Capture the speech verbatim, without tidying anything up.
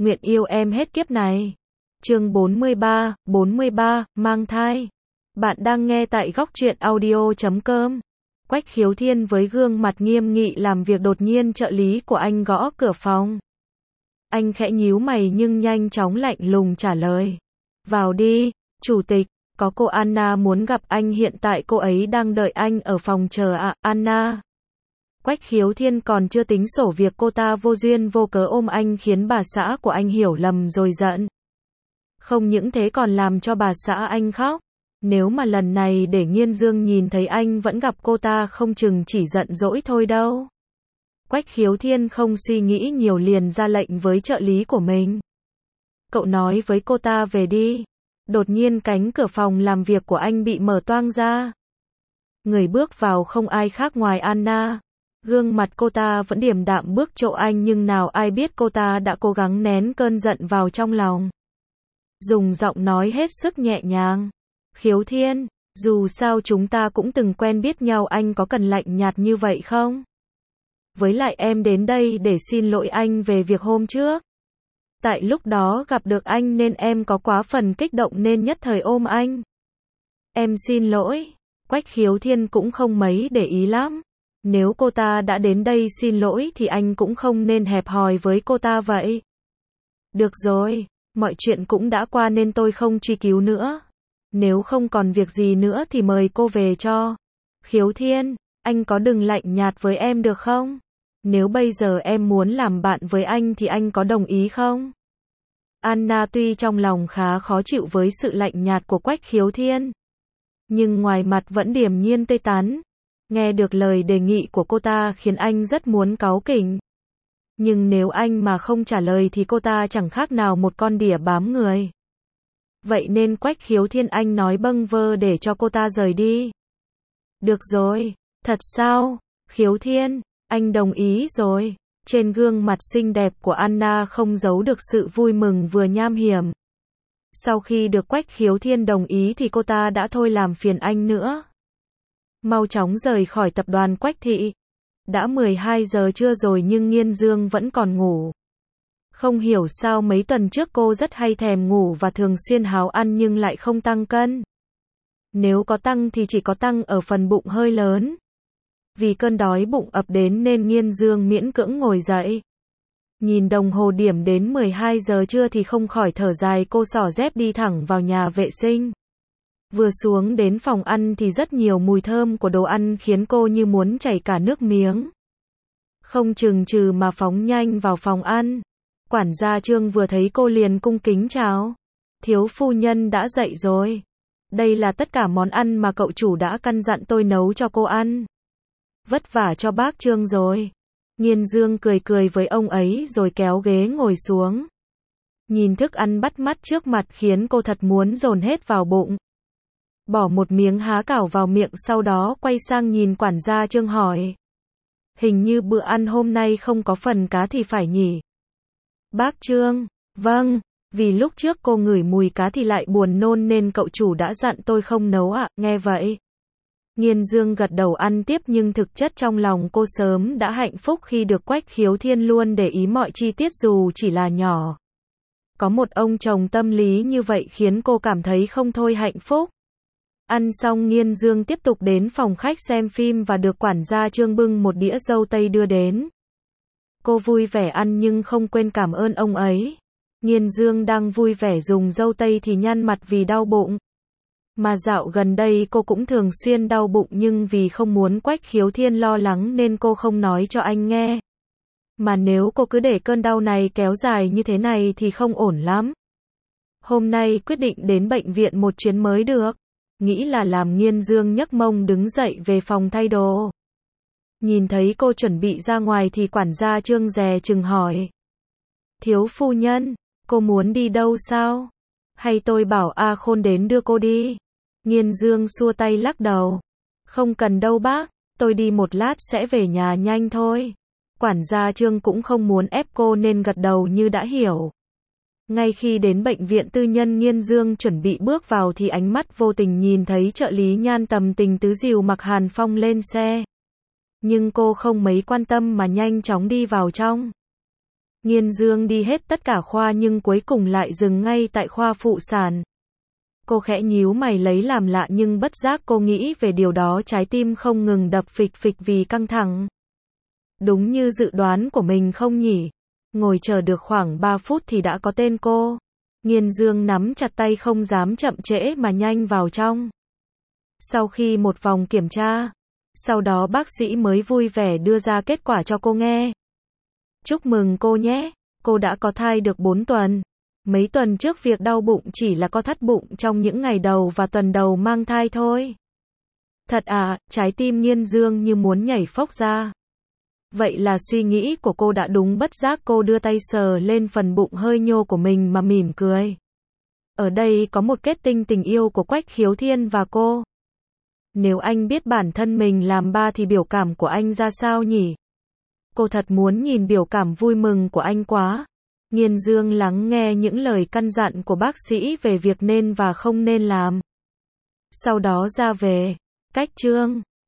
nguyện yêu em hết kiếp này. Chương bốn mươi ba, bốn mươi ba, mang thai. Bạn đang nghe tại góc truyện audio chấm com. Quách Khiếu Thiên với gương mặt nghiêm nghị làm việc, đột nhiên trợ lý của anh gõ cửa phòng. Anh khẽ nhíu mày nhưng nhanh chóng lạnh lùng trả lời. Vào đi, chủ tịch, có cô Anna muốn gặp anh, hiện tại cô ấy đang đợi anh ở phòng chờ ạ. À, Anna. Quách Khiếu Thiên còn chưa tính sổ việc cô ta vô duyên vô cớ ôm anh khiến bà xã của anh hiểu lầm rồi giận. Không những thế còn làm cho bà xã anh khóc. Nếu mà lần này để Nghiên Dương nhìn thấy anh vẫn gặp cô ta không chừng chỉ giận dỗi thôi đâu. Quách Khiếu Thiên không suy nghĩ nhiều liền ra lệnh với trợ lý của mình. Cậu nói với cô ta về đi. Đột nhiên cánh cửa phòng làm việc của anh bị mở toang ra. Người bước vào không ai khác ngoài Anna. Gương mặt cô ta vẫn điềm đạm bước chỗ anh nhưng nào ai biết cô ta đã cố gắng nén cơn giận vào trong lòng. Dùng giọng nói hết sức nhẹ nhàng. Khiếu Thiên, dù sao chúng ta cũng từng quen biết nhau, anh có cần lạnh nhạt như vậy không? Với lại em đến đây để xin lỗi anh về việc hôm trước. Tại lúc đó gặp được anh nên em có quá phần kích động nên nhất thời ôm anh. Em xin lỗi. Quách Khiếu Thiên cũng không mấy để ý lắm. Nếu cô ta đã đến đây xin lỗi thì anh cũng không nên hẹp hòi với cô ta vậy. Được rồi, mọi chuyện cũng đã qua nên tôi không truy cứu nữa. Nếu không còn việc gì nữa thì mời cô về cho. Khiếu Thiên, anh có đừng lạnh nhạt với em được không? Nếu bây giờ em muốn làm bạn với anh thì anh có đồng ý không? Anna tuy trong lòng khá khó chịu với sự lạnh nhạt của Quách Khiếu Thiên, nhưng ngoài mặt vẫn điềm nhiên tươi tắn. Nghe được lời đề nghị của cô ta khiến anh rất muốn cáu kỉnh. Nhưng nếu anh mà không trả lời thì cô ta chẳng khác nào một con đỉa bám người. Vậy nên Quách Khiếu Thiên anh nói bâng vơ để cho cô ta rời đi. Được rồi, thật sao? Khiếu Thiên, anh đồng ý rồi. Trên gương mặt xinh đẹp của Anna không giấu được sự vui mừng vừa nham hiểm. Sau khi được Quách Khiếu Thiên đồng ý thì cô ta đã thôi làm phiền anh nữa. Mau chóng rời khỏi tập đoàn Quách thị. Đã mười hai giờ trưa rồi nhưng Nghiên Dương vẫn còn ngủ. Không hiểu sao mấy tuần trước cô rất hay thèm ngủ và thường xuyên háo ăn nhưng lại không tăng cân. Nếu có tăng thì chỉ có tăng ở phần bụng hơi lớn. Vì cơn đói bụng ập đến nên Nghiên Dương miễn cưỡng ngồi dậy. Nhìn đồng hồ điểm đến mười hai giờ trưa thì không khỏi thở dài, cô xỏ dép đi thẳng vào nhà vệ sinh. Vừa xuống đến phòng ăn thì rất nhiều mùi thơm của đồ ăn khiến cô như muốn chảy cả nước miếng. Không chừng chừ mà phóng nhanh vào phòng ăn. Quản gia Trương vừa thấy cô liền cung kính chào. Thiếu phu nhân đã dậy rồi. Đây là tất cả món ăn mà cậu chủ đã căn dặn tôi nấu cho cô ăn. Vất vả cho bác Trương rồi. Nghiên Dương cười cười với ông ấy rồi kéo ghế ngồi xuống. Nhìn thức ăn bắt mắt trước mặt khiến cô thật muốn dồn hết vào bụng. Bỏ một miếng há cảo vào miệng sau đó quay sang nhìn quản gia Trương hỏi. Hình như bữa ăn hôm nay không có phần cá thì phải nhỉ? Bác Trương, vâng, vì lúc trước cô ngửi mùi cá thì lại buồn nôn nên cậu chủ đã dặn tôi không nấu ạ. À, nghe vậy. Nghiên Dương gật đầu ăn tiếp nhưng thực chất trong lòng cô sớm đã hạnh phúc khi được Quách Khiếu Thiên luôn để ý mọi chi tiết dù chỉ là nhỏ. Có một ông chồng tâm lý như vậy khiến cô cảm thấy không thôi hạnh phúc. Ăn xong Nghiên Dương tiếp tục đến phòng khách xem phim và được quản gia Trương bưng một đĩa dâu tây đưa đến. Cô vui vẻ ăn nhưng không quên cảm ơn ông ấy. Nghiên Dương đang vui vẻ dùng dâu tây thì nhăn mặt vì đau bụng. Mà dạo gần đây cô cũng thường xuyên đau bụng nhưng vì không muốn Quách Khiếu Thiên lo lắng nên cô không nói cho anh nghe. Mà nếu cô cứ để cơn đau này kéo dài như thế này thì không ổn lắm. Hôm nay quyết định đến bệnh viện một chuyến mới được. Nghĩ là làm Nghiên Dương nhấc mông đứng dậy về phòng thay đồ. Nhìn thấy cô chuẩn bị ra ngoài thì quản gia Trương dè chừng hỏi. Thiếu phu nhân, cô muốn đi đâu sao? Hay tôi bảo A Khôn đến đưa cô đi? Nghiên Dương xua tay lắc đầu. Không cần đâu bác, tôi đi một lát sẽ về nhà nhanh thôi. Quản gia Trương cũng không muốn ép cô nên gật đầu như đã hiểu. Ngay khi đến bệnh viện tư nhân Nghiên Dương chuẩn bị bước vào thì ánh mắt vô tình nhìn thấy trợ lý Nhan Tầm Tình tứ dìu mặc Hàn Phong lên xe. Nhưng cô không mấy quan tâm mà nhanh chóng đi vào trong. Nghiên Dương đi hết tất cả khoa nhưng cuối cùng lại dừng ngay tại khoa phụ sản. Cô khẽ nhíu mày lấy làm lạ nhưng bất giác cô nghĩ về điều đó, trái tim không ngừng đập phịch phịch vì căng thẳng. Đúng như dự đoán của mình không nhỉ? Ngồi chờ được khoảng ba phút thì đã có tên cô. Nghiên Dương nắm chặt tay không dám chậm trễ mà nhanh vào trong. Sau khi một vòng kiểm tra, sau đó bác sĩ mới vui vẻ đưa ra kết quả cho cô nghe. Chúc mừng cô nhé, cô đã có thai được bốn tuần. Mấy tuần trước việc đau bụng chỉ là co thắt bụng trong những ngày đầu và tuần đầu mang thai thôi. Thật à, trái tim Nghiên Dương như muốn nhảy phốc ra. Vậy là suy nghĩ của cô đã đúng, bất giác cô đưa tay sờ lên phần bụng hơi nhô của mình mà mỉm cười. Ở đây có một kết tinh tình yêu của Quách Khiếu Thiên và cô. Nếu anh biết bản thân mình làm ba thì biểu cảm của anh ra sao nhỉ? Cô thật muốn nhìn biểu cảm vui mừng của anh quá. Nghiên Dương lắng nghe những lời căn dặn của bác sĩ về việc nên và không nên làm. Sau đó ra về. Cách chương